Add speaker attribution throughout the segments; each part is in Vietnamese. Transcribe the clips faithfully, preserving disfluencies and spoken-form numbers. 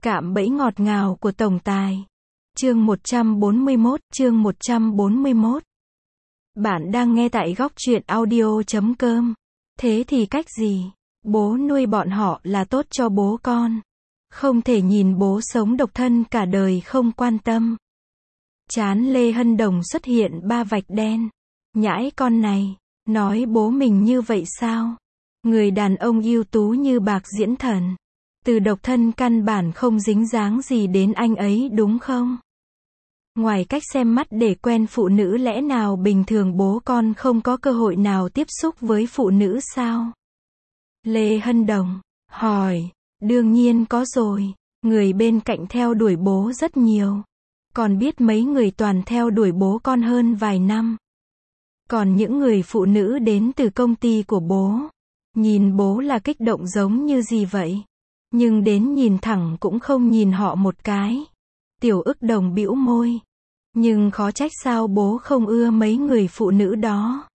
Speaker 1: Cạm bẫy ngọt ngào của tổng tài. Chương một trăm bốn mươi mốt, chương một trăm bốn mươi mốt. Bạn đang nghe tại góc truyện audio chấm com. Thế thì cách gì? Bố nuôi bọn họ là tốt cho bố con. Không thể nhìn bố sống độc thân cả đời không quan tâm. Trán Lê Hân Đồng xuất hiện ba vạch đen. Nhãi con này, nói bố mình như vậy sao? Người đàn ông ưu tú như bạc diễn thần. Từ độc thân căn bản không dính dáng gì đến anh ấy đúng không? Ngoài cách xem mắt để quen phụ nữ, lẽ nào bình thường bố con không có cơ hội nào tiếp xúc với phụ nữ sao? Lê Hân Đồng hỏi. Đương nhiên có rồi. Người bên cạnh theo đuổi bố rất nhiều. Còn biết mấy người toàn theo đuổi bố con hơn vài năm. Còn những người phụ nữ đến từ công ty của bố, nhìn bố là kích động giống như gì vậy? Nhưng đến nhìn thẳng cũng không nhìn họ một cái. Tiểu Ức Đồng bĩu môi. Nhưng khó trách sao bố không ưa mấy người phụ nữ đó.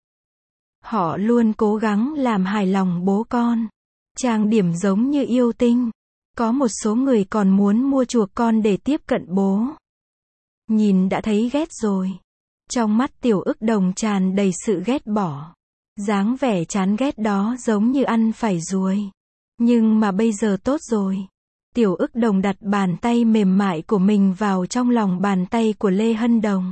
Speaker 1: Họ luôn cố gắng làm hài lòng bố con. Trang điểm giống như yêu tinh. Có một số người còn muốn mua chuộc con để tiếp cận bố. Nhìn đã thấy ghét rồi. Trong mắt Tiểu Ức Đồng tràn đầy sự ghét bỏ. Dáng vẻ chán ghét đó giống như ăn phải ruồi. Nhưng mà bây giờ tốt rồi. Tiểu Ức Đồng đặt bàn tay mềm mại của mình vào trong lòng bàn tay của Lê Hân Đồng.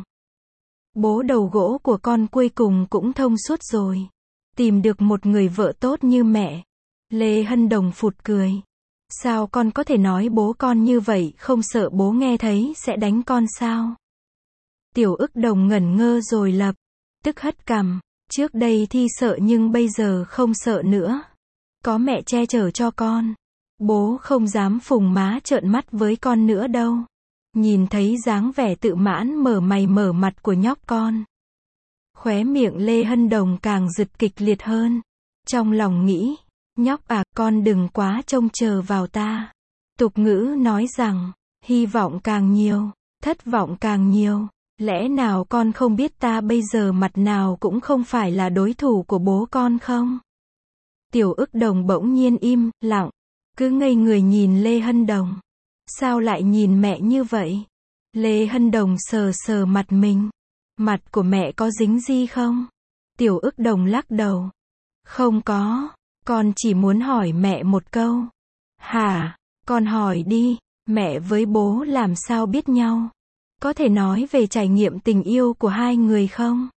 Speaker 1: Bố đầu gỗ của con cuối cùng cũng thông suốt rồi. Tìm được một người vợ tốt như mẹ. Lê Hân Đồng phụt cười. Sao con có thể nói bố con như vậy, không sợ bố nghe thấy sẽ đánh con sao? Tiểu Ức Đồng ngẩn ngơ rồi lập tức hất cằm. Trước đây thì sợ nhưng bây giờ không sợ nữa. Có mẹ che chở cho con. Bố không dám phùng má trợn mắt với con nữa đâu. Nhìn thấy dáng vẻ tự mãn mở mày mở mặt của nhóc con. Khóe miệng Lê Hân Đồng càng giật kịch liệt hơn. Trong lòng nghĩ, nhóc à, con đừng quá trông chờ vào ta. Tục ngữ nói rằng, hy vọng càng nhiều, thất vọng càng nhiều. Lẽ nào con không biết ta bây giờ mặt nào cũng không phải là đối thủ của bố con không? Tiểu Ức Đồng bỗng nhiên im lặng, cứ ngây người nhìn Lê Hân Đồng. Sao lại nhìn mẹ như vậy? Lê Hân Đồng sờ sờ mặt mình. Mặt của mẹ có dính gì không? Tiểu Ức Đồng lắc đầu. Không có, con chỉ muốn hỏi mẹ một câu. Hả? Con hỏi đi, mẹ với bố làm sao biết nhau? Có thể nói về trải nghiệm tình yêu của hai người không?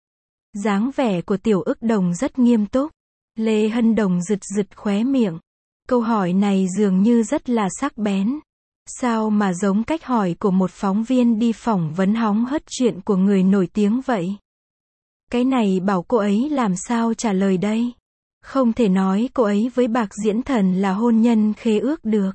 Speaker 1: Dáng vẻ của Tiểu Ức Đồng rất nghiêm túc. Lê Hân Đồng giật giật khóe miệng. Câu hỏi này dường như rất là sắc bén. Sao mà giống cách hỏi của một phóng viên đi phỏng vấn hóng hớt chuyện của người nổi tiếng vậy? Cái này bảo cô ấy làm sao trả lời đây? Không thể nói cô ấy với bạc diễn thần là hôn nhân khế ước được.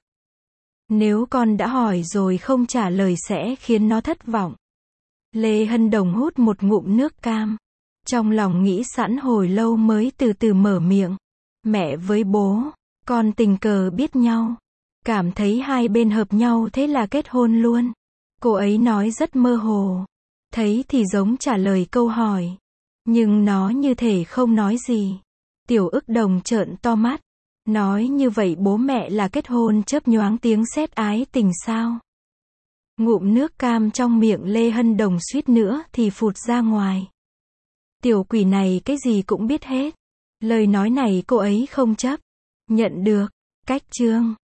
Speaker 1: Nếu con đã hỏi rồi không trả lời sẽ khiến nó thất vọng. Lê Hân Đồng hút một ngụm nước cam. Trong lòng nghĩ sẵn hồi lâu mới từ từ mở miệng. Mẹ với bố, con tình cờ biết nhau. Cảm thấy hai bên hợp nhau thế là kết hôn luôn. Cô ấy nói rất mơ hồ. Thấy thì giống trả lời câu hỏi. Nhưng nó như thể không nói gì. Tiểu Ức Đồng trợn to mắt. Nói như vậy bố mẹ là kết hôn chớp nhoáng tiếng sét ái tình sao? Ngụm nước cam trong miệng Lê Hân Đồng suýt nữa thì phụt ra ngoài. Tiểu quỷ này cái gì cũng biết hết. Lời nói này cô ấy không chấp nhận được. Cách chương